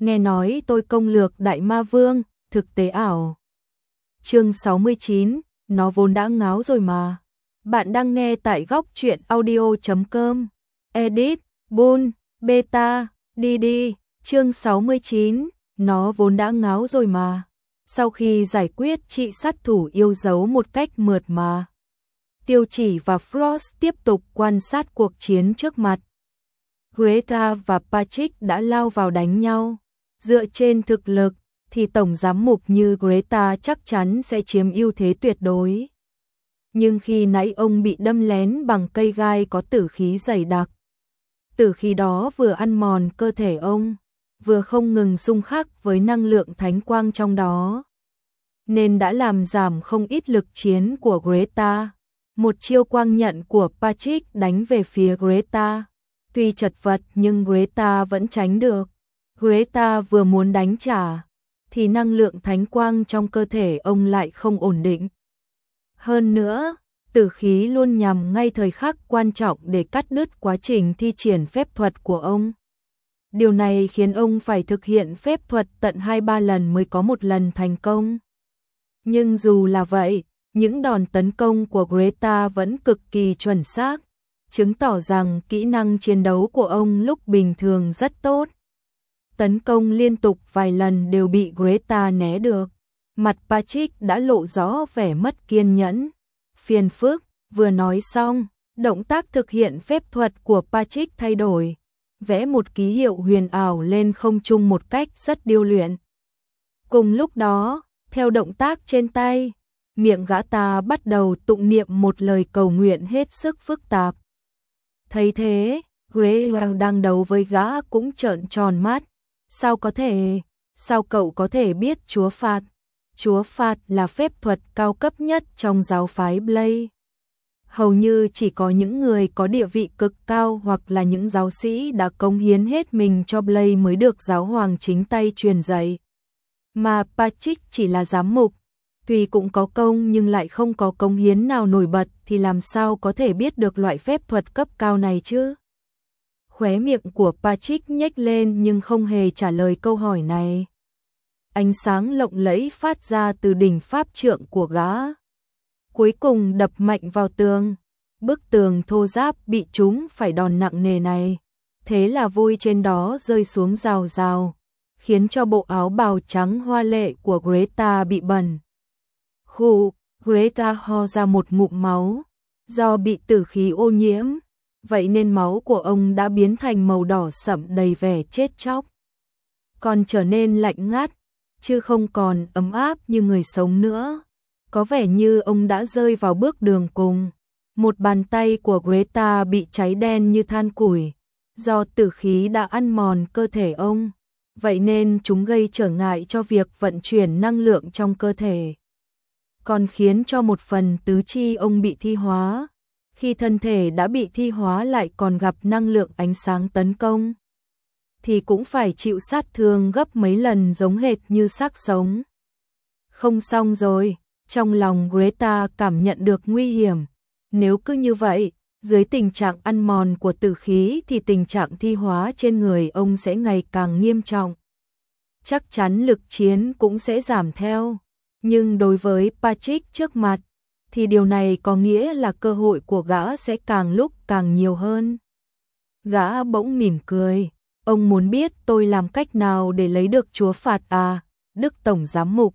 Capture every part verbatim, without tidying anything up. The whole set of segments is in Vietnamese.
nghe nói tôi công lược Đại Ma Vương, thực tế ảo. Chương sáu mươi chín, nó vốn đã ngáo rồi mà. Bạn đang nghe tại góc truyện audio chấm com. Edit, Bull, Beta, đi đi. Chương sáu mươi chín, nó vốn đã ngáo rồi mà. Sau khi giải quyết chị sát thủ yêu dấu một cách mượt mà, Tiêu Chỉ và Frost tiếp tục quan sát cuộc chiến trước mặt. Greta và Patrick đã lao vào đánh nhau. Dựa trên thực lực thì tổng giám mục như Greta chắc chắn sẽ chiếm ưu thế tuyệt đối. Nhưng khi nãy ông bị đâm lén bằng cây gai có tử khí dày đặc. Tử khí đó vừa ăn mòn cơ thể ông, vừa không ngừng xung khắc với năng lượng thánh quang trong đó, nên đã làm giảm không ít lực chiến của Greta. Một chiêu quang nhận của Patrick đánh về phía Greta. Tuy chật vật nhưng Greta vẫn tránh được. Greta vừa muốn đánh trả, thì năng lượng thánh quang trong cơ thể ông lại không ổn định. Hơn nữa, tử khí luôn nhằm ngay thời khắc quan trọng để cắt đứt quá trình thi triển phép thuật của ông. Điều này khiến ông phải thực hiện phép thuật tận hai ba lần mới có một lần thành công. Nhưng dù là vậy, những đòn tấn công của Greta vẫn cực kỳ chuẩn xác, chứng tỏ rằng kỹ năng chiến đấu của ông lúc bình thường rất tốt. Tấn công liên tục vài lần đều bị Greta né được. Mặt Patrick đã lộ rõ vẻ mất kiên nhẫn. Phiền phức, vừa nói xong, động tác thực hiện phép thuật của Patrick thay đổi, vẽ một ký hiệu huyền ảo lên không trung một cách rất điêu luyện. Cùng lúc đó, theo động tác trên tay, miệng gã ta bắt đầu tụng niệm một lời cầu nguyện hết sức phức tạp. Thấy thế, Greta đang đấu với gã cũng trợn tròn mắt. Sao có thể, sao cậu có thể biết Chúa Phạt? Chúa Phạt là phép thuật cao cấp nhất trong giáo phái Blade. Hầu như chỉ có những người có địa vị cực cao hoặc là những giáo sĩ đã cống hiến hết mình cho Blade mới được giáo hoàng chính tay truyền dạy. Mà Patrick chỉ là giám mục, tuy cũng có công nhưng lại không có cống hiến nào nổi bật thì làm sao có thể biết được loại phép thuật cấp cao này chứ? Khóe miệng của Patrick nhếch lên nhưng không hề trả lời câu hỏi này. Ánh sáng lộng lẫy phát ra từ đỉnh pháp trượng của gã, cuối cùng đập mạnh vào tường. Bức tường thô ráp bị trúng phải đòn nặng nề này, thế là vôi trên đó rơi xuống rào rào, khiến cho bộ áo bào trắng hoa lệ của Greta bị bẩn. Khụ, Greta ho ra một ngụm máu, do bị tử khí ô nhiễm, vậy nên máu của ông đã biến thành màu đỏ sẫm đầy vẻ chết chóc. Còn trở nên lạnh ngắt, chứ không còn ấm áp như người sống nữa. Có vẻ như ông đã rơi vào bước đường cùng. Một bàn tay của Greta bị cháy đen như than củi, do tử khí đã ăn mòn cơ thể ông, vậy nên chúng gây trở ngại cho việc vận chuyển năng lượng trong cơ thể, còn khiến cho một phần tứ chi ông bị thi hóa. Khi thân thể đã bị thi hóa lại còn gặp năng lượng ánh sáng tấn công, thì cũng phải chịu sát thương gấp mấy lần giống hệt như xác sống. Không xong rồi, trong lòng Greta cảm nhận được nguy hiểm. Nếu cứ như vậy, dưới tình trạng ăn mòn của tử khí thì tình trạng thi hóa trên người ông sẽ ngày càng nghiêm trọng. Chắc chắn lực chiến cũng sẽ giảm theo. Nhưng đối với Patrick trước mặt, thì điều này có nghĩa là cơ hội của gã sẽ càng lúc càng nhiều hơn. Gã bỗng mỉm cười. Ông muốn biết tôi làm cách nào để lấy được Chúa Phạt à, Đức Tổng Giám Mục?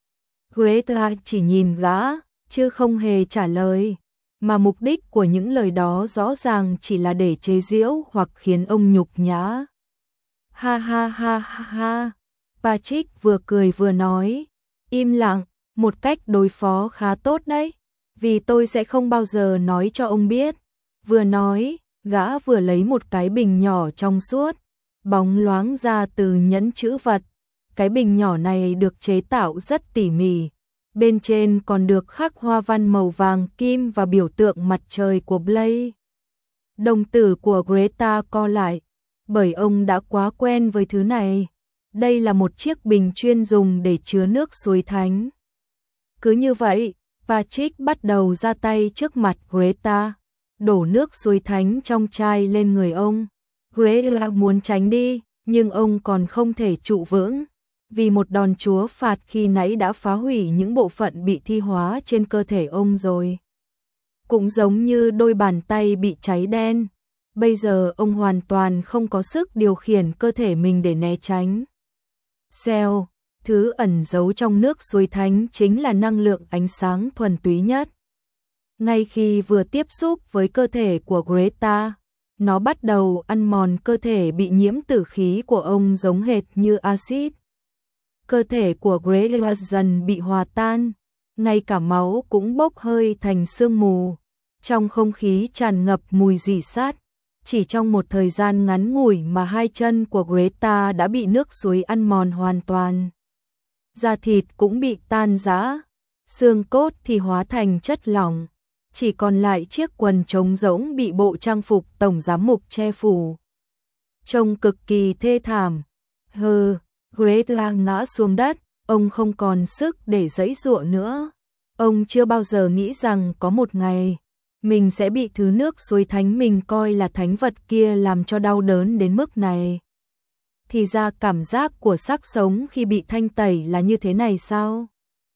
Greta chỉ nhìn gã, chứ không hề trả lời, mà mục đích của những lời đó rõ ràng chỉ là để chế giễu hoặc khiến ông nhục nhã. Ha ha ha ha ha, Patrick vừa cười vừa nói, im lặng, một cách đối phó khá tốt đấy, vì tôi sẽ không bao giờ nói cho ông biết. Vừa nói, gã vừa lấy một cái bình nhỏ trong suốt, bóng loáng ra từ nhẫn chữ vật. Cái bình nhỏ này được chế tạo rất tỉ mỉ, bên trên còn được khắc hoa văn màu vàng kim và biểu tượng mặt trời của Blade. Đồng tử của Greta co lại, bởi ông đã quá quen với thứ này. Đây là một chiếc bình chuyên dùng để chứa nước suối thánh. Cứ như vậy, Patrick bắt đầu ra tay trước mặt Greta, đổ nước suối thánh trong chai lên người ông. Greta muốn tránh đi, nhưng ông còn không thể trụ vững, vì một đòn chúa phạt khi nãy đã phá hủy những bộ phận bị thi hóa trên cơ thể ông rồi. Cũng giống như đôi bàn tay bị cháy đen, bây giờ ông hoàn toàn không có sức điều khiển cơ thể mình để né tránh. Cell, thứ ẩn giấu trong nước suối thánh chính là năng lượng ánh sáng thuần túy nhất. Ngay khi vừa tiếp xúc với cơ thể của Greta, nó bắt đầu ăn mòn cơ thể bị nhiễm tử khí của ông giống hệt như axit. Cơ thể của Greta dần bị hòa tan, ngay cả máu cũng bốc hơi thành sương mù. Trong không khí tràn ngập mùi rỉ sắt, chỉ trong một thời gian ngắn ngủi mà hai chân của Greta đã bị nước suối ăn mòn hoàn toàn. Da thịt cũng bị tan rã, xương cốt thì hóa thành chất lỏng, chỉ còn lại chiếc quần trống rỗng bị bộ trang phục tổng giám mục che phủ. Trông cực kỳ thê thảm. Hừ, Greta ngã xuống đất, ông không còn sức để giãy giụa nữa. Ông chưa bao giờ nghĩ rằng có một ngày mình sẽ bị thứ nước suối thánh mình coi là thánh vật kia làm cho đau đớn đến mức này. Thì ra cảm giác của xác sống khi bị thanh tẩy là như thế này sao?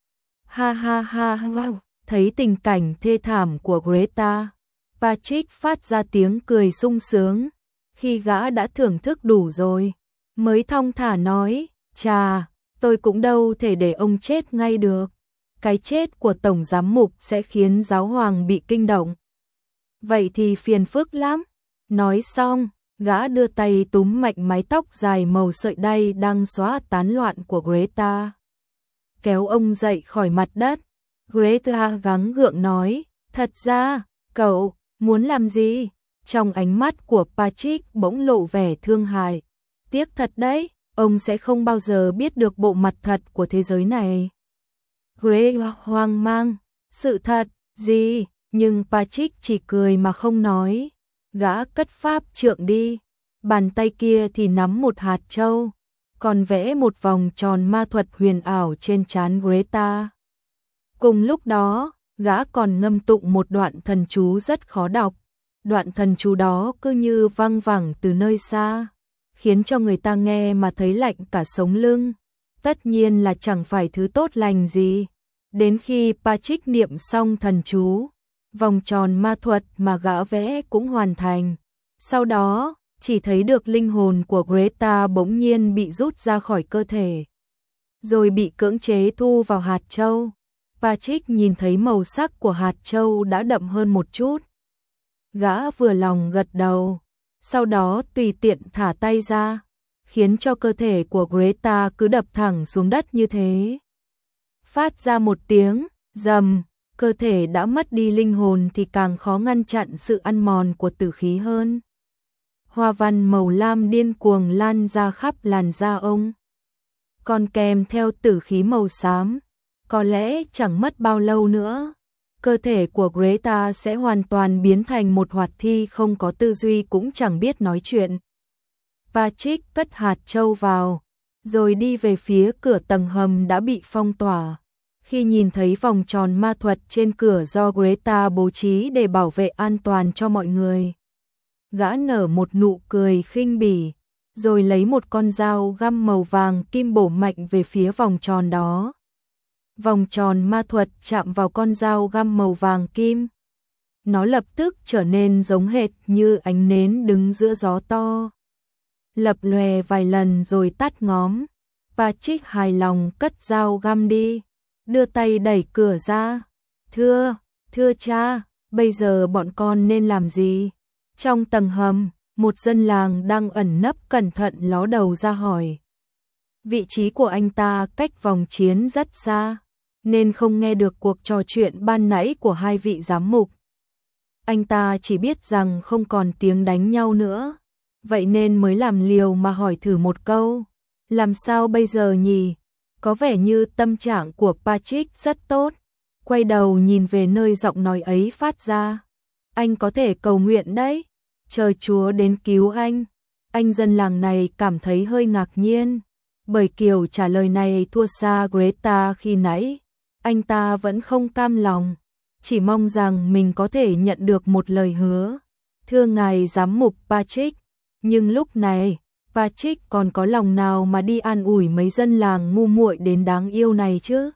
Ha ha ha ha, thấy tình cảnh thê thảm của Greta, Patrick phát ra tiếng cười sung sướng. Khi gã đã thưởng thức đủ rồi, mới thong thả nói, chà, tôi cũng đâu thể để ông chết ngay được. Cái chết của tổng giám mục sẽ khiến giáo hoàng bị kinh động. Vậy thì phiền phức lắm. Nói xong, gã đưa tay túm mạnh mái tóc dài màu sợi đay đang xóa tán loạn của Greta, kéo ông dậy khỏi mặt đất. Greta gắng gượng nói, thật ra, cậu muốn làm gì? Trong ánh mắt của Patrick bỗng lộ vẻ thương hại. Tiếc thật đấy, ông sẽ không bao giờ biết được bộ mặt thật của thế giới này. Greta hoang mang, sự thật, gì? Nhưng Patrick chỉ cười mà không nói. Gã cất pháp trượng đi, bàn tay kia thì nắm một hạt châu, còn vẽ một vòng tròn ma thuật huyền ảo trên trán Greta. Cùng lúc đó, gã còn ngâm tụng một đoạn thần chú rất khó đọc. Đoạn thần chú đó cứ như văng vẳng từ nơi xa, khiến cho người ta nghe mà thấy lạnh cả sống lưng. Tất nhiên là chẳng phải thứ tốt lành gì. Đến khi Patrick niệm xong thần chú, vòng tròn ma thuật mà gã vẽ cũng hoàn thành. Sau đó, chỉ thấy được linh hồn của Greta bỗng nhiên bị rút ra khỏi cơ thể, rồi bị cưỡng chế thu vào hạt châu. Patrick nhìn thấy màu sắc của hạt châu đã đậm hơn một chút. Gã vừa lòng gật đầu, sau đó tùy tiện thả tay ra, khiến cho cơ thể của Greta cứ đập thẳng xuống đất như thế. Phát ra một tiếng rầm, cơ thể đã mất đi linh hồn thì càng khó ngăn chặn sự ăn mòn của tử khí hơn. Hoa văn màu lam điên cuồng lan ra khắp làn da ông, còn kèm theo tử khí màu xám. Có lẽ chẳng mất bao lâu nữa, cơ thể của Greta sẽ hoàn toàn biến thành một hoạt thi không có tư duy cũng chẳng biết nói chuyện. Patrick cất hạt châu vào, rồi đi về phía cửa tầng hầm đã bị phong tỏa. Khi nhìn thấy vòng tròn ma thuật trên cửa do Greta bố trí để bảo vệ an toàn cho mọi người, gã nở một nụ cười khinh bỉ, rồi lấy một con dao găm màu vàng kim bổ mạnh về phía vòng tròn đó. Vòng tròn ma thuật chạm vào con dao găm màu vàng kim. Nó lập tức trở nên giống hệt như ánh nến đứng giữa gió to, lập lòe vài lần rồi tắt ngóm. Patrick hài lòng cất dao găm đi, đưa tay đẩy cửa ra. Thưa, thưa cha, bây giờ bọn con nên làm gì? Trong tầng hầm, một dân làng đang ẩn nấp cẩn thận ló đầu ra hỏi. Vị trí của anh ta cách vòng chiến rất xa, nên không nghe được cuộc trò chuyện ban nãy của hai vị giám mục. Anh ta chỉ biết rằng không còn tiếng đánh nhau nữa, vậy nên mới làm liều mà hỏi thử một câu. Làm sao bây giờ nhỉ? Có vẻ như tâm trạng của Patrick rất tốt. Quay đầu nhìn về nơi giọng nói ấy phát ra. Anh có thể cầu nguyện đấy, chờ Chúa đến cứu anh. Anh dân làng này cảm thấy hơi ngạc nhiên, bởi kiểu trả lời này thua xa Greta khi nãy. Anh ta vẫn không cam lòng, chỉ mong rằng mình có thể nhận được một lời hứa. Thưa ngài giám mục Patrick, nhưng lúc này, Patrick còn có lòng nào mà đi an ủi mấy dân làng ngu muội đến đáng yêu này chứ?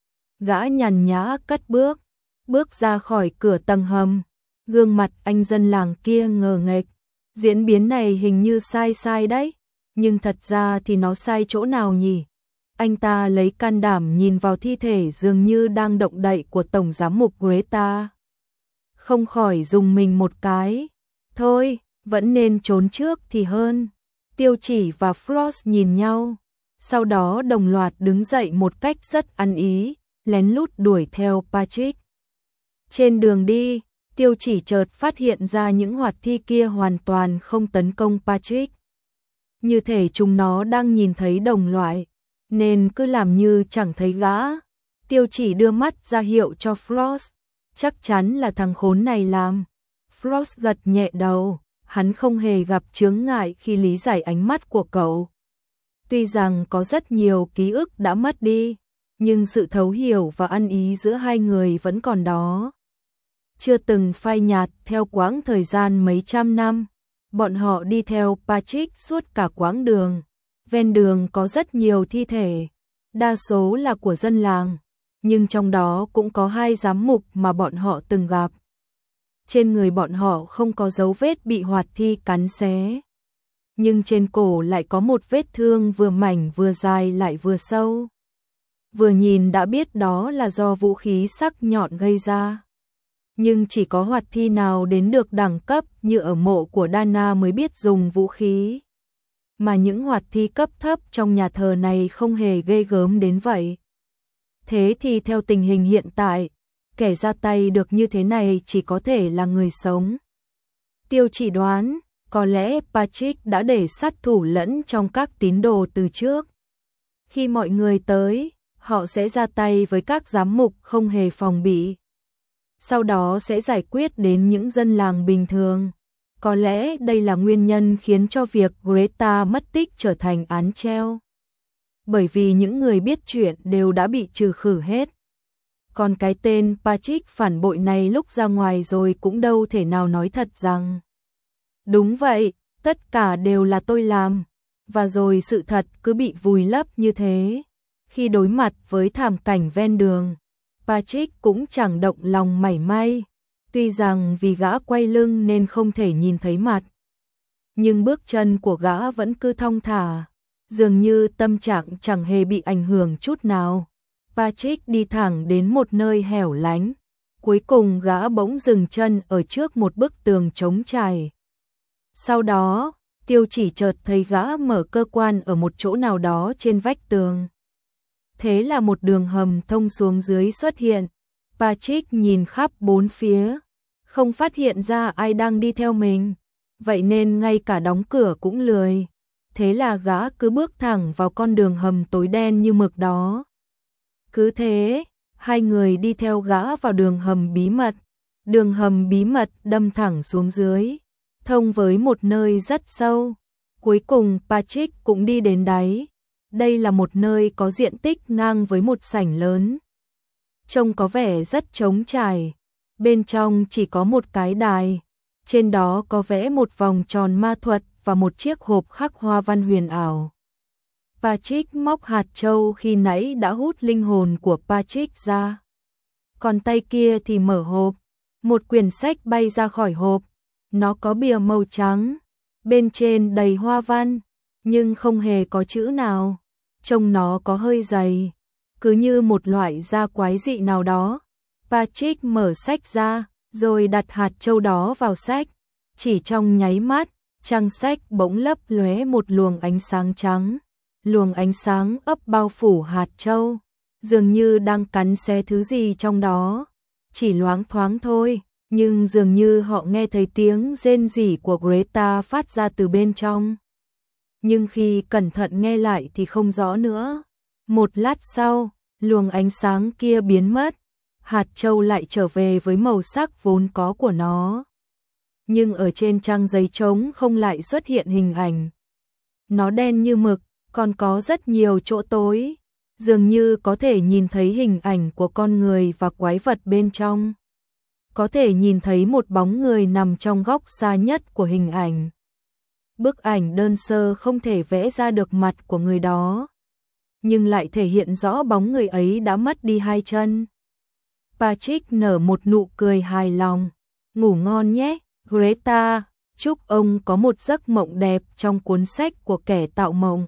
Gã nhàn nhã cất bước, bước ra khỏi cửa tầng hầm. Gương mặt anh dân làng kia ngờ nghệch. Diễn biến này hình như sai sai đấy, nhưng thật ra thì nó sai chỗ nào nhỉ? Anh ta lấy can đảm nhìn vào thi thể dường như đang động đậy của Tổng Giám mục Greta. Không khỏi dùng mình một cái. Thôi, vẫn nên trốn trước thì hơn. Tiêu Chỉ và Frost nhìn nhau, sau đó đồng loạt đứng dậy một cách rất ăn ý, lén lút đuổi theo Patrick. Trên đường đi, Tiêu Chỉ chợt phát hiện ra những hoạt thi kia hoàn toàn không tấn công Patrick. Như thể chúng nó đang nhìn thấy đồng loại, nên cứ làm như chẳng thấy gã. Tiêu Chỉ đưa mắt ra hiệu cho Frost. Chắc chắn là thằng khốn này làm. Frost gật nhẹ đầu, hắn không hề gặp chướng ngại khi lý giải ánh mắt của cậu. Tuy rằng có rất nhiều ký ức đã mất đi, nhưng sự thấu hiểu và ăn ý giữa hai người vẫn còn đó. Chưa từng phai nhạt theo quãng thời gian mấy trăm năm, bọn họ đi theo Patrick suốt cả quãng đường. Ven đường có rất nhiều thi thể, đa số là của dân làng, nhưng trong đó cũng có hai giám mục mà bọn họ từng gặp. Trên người bọn họ không có dấu vết bị hoạt thi cắn xé, nhưng trên cổ lại có một vết thương vừa mảnh vừa dài lại vừa sâu. Vừa nhìn đã biết đó là do vũ khí sắc nhọn gây ra. Nhưng chỉ có hoạt thi nào đến được đẳng cấp như ở mộ của Dana mới biết dùng vũ khí. Mà những hoạt thi cấp thấp trong nhà thờ này không hề ghê gớm đến vậy. Thế thì theo tình hình hiện tại, kẻ ra tay được như thế này chỉ có thể là người sống. Tiêu Chỉ đoán, có lẽ Patrick đã để sát thủ lẫn trong các tín đồ từ trước. Khi mọi người tới, họ sẽ ra tay với các giám mục không hề phòng bị. Sau đó sẽ giải quyết đến những dân làng bình thường. Có lẽ đây là nguyên nhân khiến cho việc Greta mất tích trở thành án treo. Bởi vì những người biết chuyện đều đã bị trừ khử hết. Còn cái tên Patrick phản bội này lúc ra ngoài rồi cũng đâu thể nào nói thật rằng đúng vậy, tất cả đều là tôi làm. Và rồi sự thật cứ bị vùi lấp như thế. Khi đối mặt với thảm cảnh ven đường, Patrick cũng chẳng động lòng mảy may. Tuy rằng vì gã quay lưng nên không thể nhìn thấy mặt, nhưng bước chân của gã vẫn cứ thong thả, dường như tâm trạng chẳng hề bị ảnh hưởng chút nào. Patrick đi thẳng đến một nơi hẻo lánh, cuối cùng gã bỗng dừng chân ở trước một bức tường trống trải. Sau đó, Tiêu Chỉ chợt thấy gã mở cơ quan ở một chỗ nào đó trên vách tường. Thế là một đường hầm thông xuống dưới xuất hiện. Patrick nhìn khắp bốn phía, không phát hiện ra ai đang đi theo mình, vậy nên ngay cả đóng cửa cũng lười. Thế là gã cứ bước thẳng vào con đường hầm tối đen như mực đó. Cứ thế, hai người đi theo gã vào đường hầm bí mật. Đường hầm bí mật đâm thẳng xuống dưới, thông với một nơi rất sâu. Cuối cùng Patrick cũng đi đến đáy. Đây là một nơi có diện tích ngang với một sảnh lớn. Trông có vẻ rất trống trải. Bên trong chỉ có một cái đài. Trên đó có vẽ một vòng tròn ma thuật và một chiếc hộp khắc hoa văn huyền ảo. Patrick móc hạt châu khi nãy đã hút linh hồn của Patrick ra. Còn tay kia thì mở hộp. Một quyển sách bay ra khỏi hộp. Nó có bìa màu trắng. Bên trên đầy hoa văn, nhưng không hề có chữ nào. Trông nó có hơi dày, cứ như một loại da quái dị nào đó. Patrick mở sách ra, rồi đặt hạt châu đó vào sách. Chỉ trong nháy mắt, trang sách bỗng lấp lóe một luồng ánh sáng trắng. Luồng ánh sáng ấp bao phủ hạt châu, dường như đang cắn xé thứ gì trong đó. Chỉ loáng thoáng thôi, nhưng dường như họ nghe thấy tiếng rên rỉ của Greta phát ra từ bên trong. Nhưng khi cẩn thận nghe lại thì không rõ nữa. Một lát sau, luồng ánh sáng kia biến mất, hạt châu lại trở về với màu sắc vốn có của nó. Nhưng ở trên trang giấy trống không lại xuất hiện hình ảnh. Nó đen như mực, còn có rất nhiều chỗ tối, dường như có thể nhìn thấy hình ảnh của con người và quái vật bên trong. Có thể nhìn thấy một bóng người nằm trong góc xa nhất của hình ảnh. Bức ảnh đơn sơ không thể vẽ ra được mặt của người đó, nhưng lại thể hiện rõ bóng người ấy đã mất đi hai chân. Patrick nở một nụ cười hài lòng. Ngủ ngon nhé, Greta, chúc ông có một giấc mộng đẹp trong cuốn sách của kẻ tạo mộng.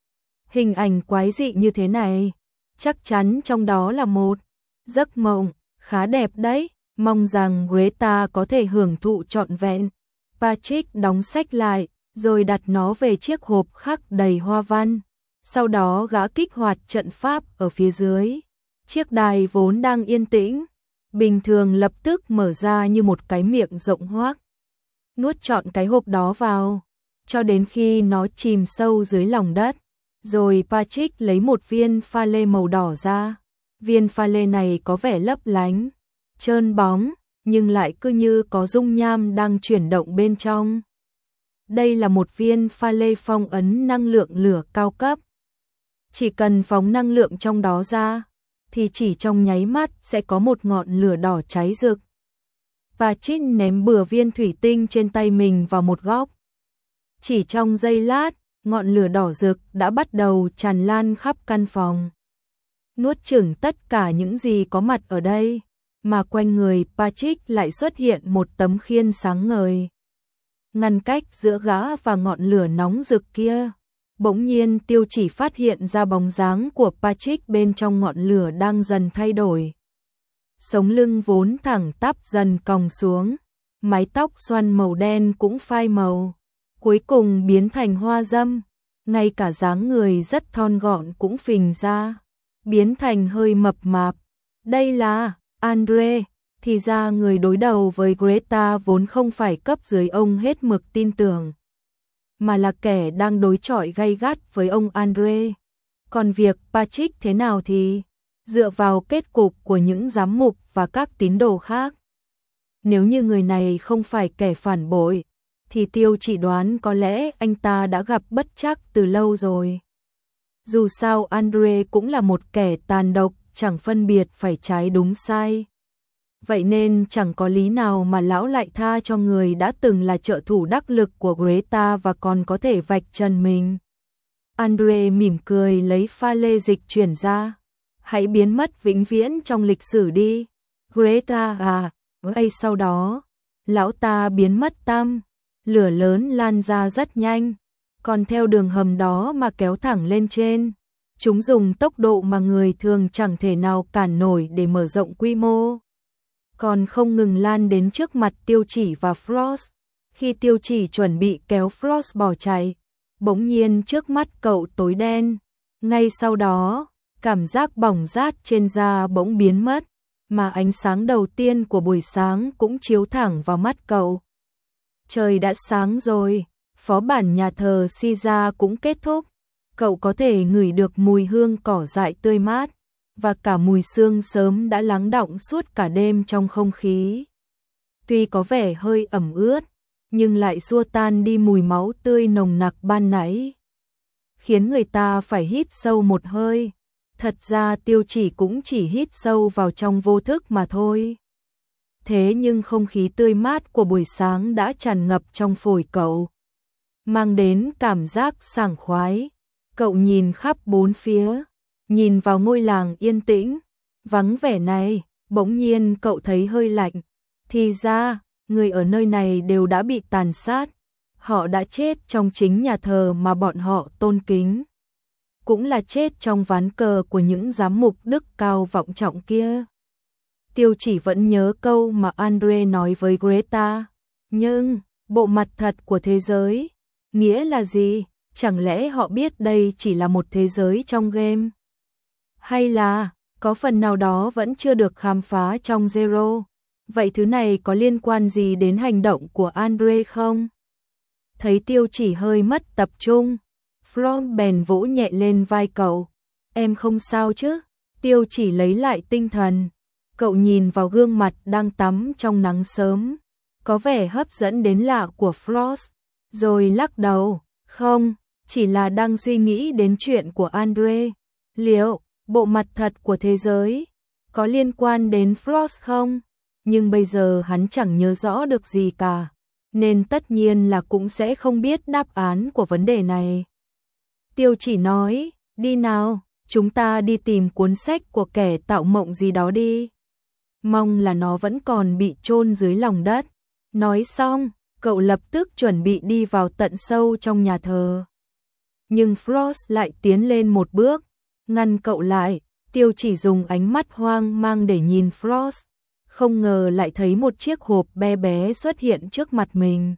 Hình ảnh quái dị như thế này, chắc chắn trong đó là một giấc mộng khá đẹp đấy, mong rằng Greta có thể hưởng thụ trọn vẹn. Patrick đóng sách lại, rồi đặt nó về chiếc hộp khắc đầy hoa văn. Sau đó gã kích hoạt trận pháp ở phía dưới. Chiếc đài vốn đang yên tĩnh, bình thường lập tức mở ra như một cái miệng rộng hoác. Nuốt trọn cái hộp đó vào, cho đến khi nó chìm sâu dưới lòng đất. Rồi Patrick lấy một viên pha lê màu đỏ ra. Viên pha lê này có vẻ lấp lánh, trơn bóng, nhưng lại cứ như có dung nham đang chuyển động bên trong. Đây là một viên pha lê phong ấn năng lượng lửa cao cấp. Chỉ cần phóng năng lượng trong đó ra, thì chỉ trong nháy mắt sẽ có một ngọn lửa đỏ cháy rực. Patrick ném bừa viên thủy tinh trên tay mình vào một góc. Chỉ trong giây lát, ngọn lửa đỏ rực đã bắt đầu tràn lan khắp căn phòng, nuốt chửng tất cả những gì có mặt ở đây, mà quanh người Patrick lại xuất hiện một tấm khiên sáng ngời. Ngăn cách giữa gã và ngọn lửa nóng rực kia. Bỗng nhiên Tiêu Chỉ phát hiện ra bóng dáng của Patrick bên trong ngọn lửa đang dần thay đổi. Sống lưng vốn thẳng tắp dần còng xuống, mái tóc xoăn màu đen cũng phai màu, cuối cùng biến thành hoa dâm, ngay cả dáng người rất thon gọn cũng phình ra, biến thành hơi mập mạp. Đây là Andre, thì ra người đối đầu với Greta vốn không phải cấp dưới ông hết mực tin tưởng, mà là kẻ đang đối chọi gay gắt với ông Andre. Còn việc Patrick thế nào thì dựa vào kết cục của những giám mục và các tín đồ khác. Nếu như người này không phải kẻ phản bội, thì Tiêu Chỉ đoán có lẽ anh ta đã gặp bất trắc từ lâu rồi. Dù sao Andre cũng là một kẻ tàn độc, chẳng phân biệt phải trái đúng sai. Vậy nên chẳng có lý nào mà lão lại tha cho người đã từng là trợ thủ đắc lực của Greta và còn có thể vạch trần mình. Andre mỉm cười lấy pha lê dịch chuyển ra. Hãy biến mất vĩnh viễn trong lịch sử đi, Greta à. Ấy sau đó, lão ta biến mất tăm, lửa lớn lan ra rất nhanh, còn theo đường hầm đó mà kéo thẳng lên trên. Chúng dùng tốc độ mà người thường chẳng thể nào cản nổi để mở rộng quy mô. Còn không ngừng lan đến trước mặt Tiêu Chỉ và Frost. Khi Tiêu Chỉ chuẩn bị kéo Frost bỏ chạy, bỗng nhiên trước mắt cậu tối đen. Ngay sau đó, cảm giác bỏng rát trên da bỗng biến mất, mà ánh sáng đầu tiên của buổi sáng cũng chiếu thẳng vào mắt cậu. Trời đã sáng rồi, phó bản nhà thờ Caesar cũng kết thúc. Cậu có thể ngửi được mùi hương cỏ dại tươi mát, và cả mùi sương sớm đã lắng đọng suốt cả đêm trong không khí. Tuy có vẻ hơi ẩm ướt, nhưng lại xua tan đi mùi máu tươi nồng nặc ban nãy, khiến người ta phải hít sâu một hơi. Thật ra Tiêu Chỉ cũng chỉ hít sâu vào trong vô thức mà thôi. Thế nhưng không khí tươi mát của buổi sáng đã tràn ngập trong phổi cậu, mang đến cảm giác sảng khoái. Cậu nhìn khắp bốn phía, nhìn vào ngôi làng yên tĩnh, vắng vẻ này, bỗng nhiên cậu thấy hơi lạnh. Thì ra, người ở nơi này đều đã bị tàn sát. Họ đã chết trong chính nhà thờ mà bọn họ tôn kính, cũng là chết trong ván cờ của những giám mục đức cao vọng trọng kia. Tiêu Chỉ vẫn nhớ câu mà Andre nói với Greta. Nhưng, bộ mặt thật của thế giới, nghĩa là gì? Chẳng lẽ họ biết đây chỉ là một thế giới trong game? Hay là, có phần nào đó vẫn chưa được khám phá trong Zero? Vậy thứ này có liên quan gì đến hành động của Andre không? Thấy Tiêu Chỉ hơi mất tập trung, From bèn vỗ nhẹ lên vai cậu. Em không sao chứ? Tiêu Chỉ lấy lại tinh thần. Cậu nhìn vào gương mặt đang tắm trong nắng sớm, có vẻ hấp dẫn đến lạ của Frost, rồi lắc đầu. Không, chỉ là đang suy nghĩ đến chuyện của Andre. Liệu, bộ mặt thật của thế giới, có liên quan đến Frost không? Nhưng bây giờ hắn chẳng nhớ rõ được gì cả. nên tất nhiên là cũng sẽ không biết đáp án của vấn đề này. Tiêu Chỉ nói, đi nào, chúng ta đi tìm cuốn sách của kẻ tạo mộng gì đó đi. Mong là nó vẫn còn bị chôn dưới lòng đất. Nói xong, cậu lập tức chuẩn bị đi vào tận sâu trong nhà thờ. Nhưng Frost lại tiến lên một bước, ngăn cậu lại. Tiêu Chỉ dùng ánh mắt hoang mang để nhìn Frost, không ngờ lại thấy một chiếc hộp bé bé xuất hiện trước mặt mình.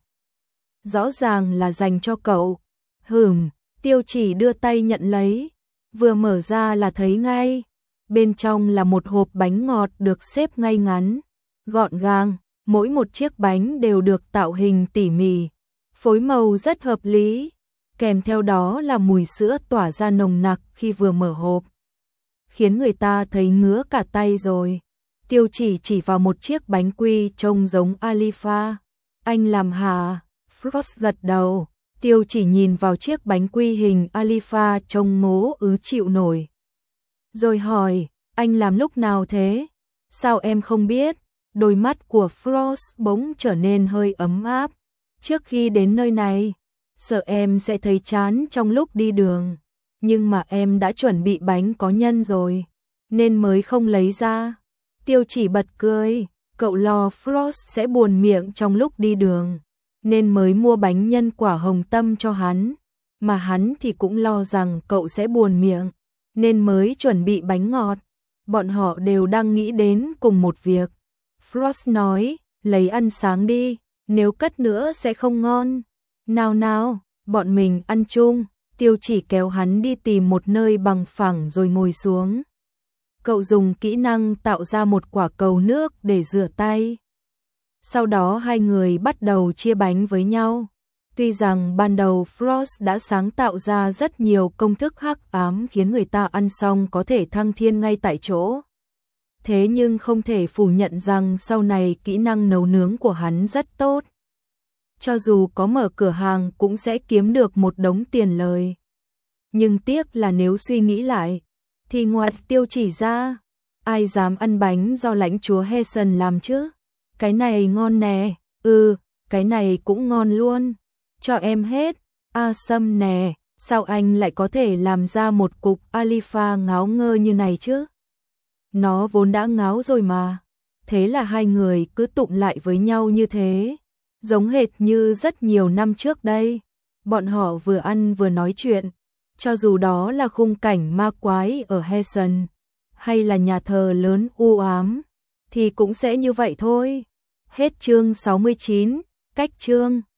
Rõ ràng là dành cho cậu. Hừm, Tiêu Chỉ đưa tay nhận lấy, vừa mở ra là thấy ngay. Bên trong là một hộp bánh ngọt được xếp ngay ngắn, gọn gàng, mỗi một chiếc bánh đều được tạo hình tỉ mỉ, phối màu rất hợp lý, kèm theo đó là mùi sữa tỏa ra nồng nặc khi vừa mở hộp, khiến người ta thấy ngứa cả tay rồi. Tiêu Chỉ chỉ vào một chiếc bánh quy trông giống Alifa. Anh làm hả? Frost gật đầu. Tiêu Chỉ nhìn vào chiếc bánh quy hình Alifa trông ngố ứ chịu nổi. Rồi hỏi, anh làm lúc nào thế? Sao em không biết? Đôi mắt của Frost bỗng trở nên hơi ấm áp. Trước khi đến nơi này, sợ em sẽ thấy chán trong lúc đi đường. Nhưng mà em đã chuẩn bị bánh có nhân rồi, nên mới không lấy ra. Tiêu Chỉ bật cười, cậu lo Frost sẽ buồn miệng trong lúc đi đường, nên mới mua bánh nhân quả hồng tâm cho hắn. Mà hắn thì cũng lo rằng cậu sẽ buồn miệng, nên mới chuẩn bị bánh ngọt. Bọn họ đều đang nghĩ đến cùng một việc. Frost nói, lấy ăn sáng đi, nếu cất nữa sẽ không ngon. Nào nào, bọn mình ăn chung. Tiêu Chỉ kéo hắn đi tìm một nơi bằng phẳng rồi ngồi xuống. Cậu dùng kỹ năng tạo ra một quả cầu nước để rửa tay. Sau đó hai người bắt đầu chia bánh với nhau. Tuy rằng ban đầu Frost đã sáng tạo ra rất nhiều công thức hắc ám khiến người ta ăn xong có thể thăng thiên ngay tại chỗ. Thế nhưng không thể phủ nhận rằng sau này kỹ năng nấu nướng của hắn rất tốt. Cho dù có mở cửa hàng cũng sẽ kiếm được một đống tiền lời. Nhưng tiếc là nếu suy nghĩ lại, thì ngoài Tiêu Chỉ ra, ai dám ăn bánh do lãnh chúa Hessen làm chứ? Cái này ngon nè, ừ, cái này cũng ngon luôn. Cho em hết. A Sâm nè, sao anh lại có thể làm ra một cục Alifa ngáo ngơ như này chứ? Nó vốn đã ngáo rồi mà. Thế là hai người cứ tụng lại với nhau như thế, giống hệt như rất nhiều năm trước đây. Bọn họ vừa ăn vừa nói chuyện, cho dù đó là khung cảnh ma quái ở Hessen, hay là nhà thờ lớn u ám, thì cũng sẽ như vậy thôi. Hết chương sáu mươi chín, cách chương.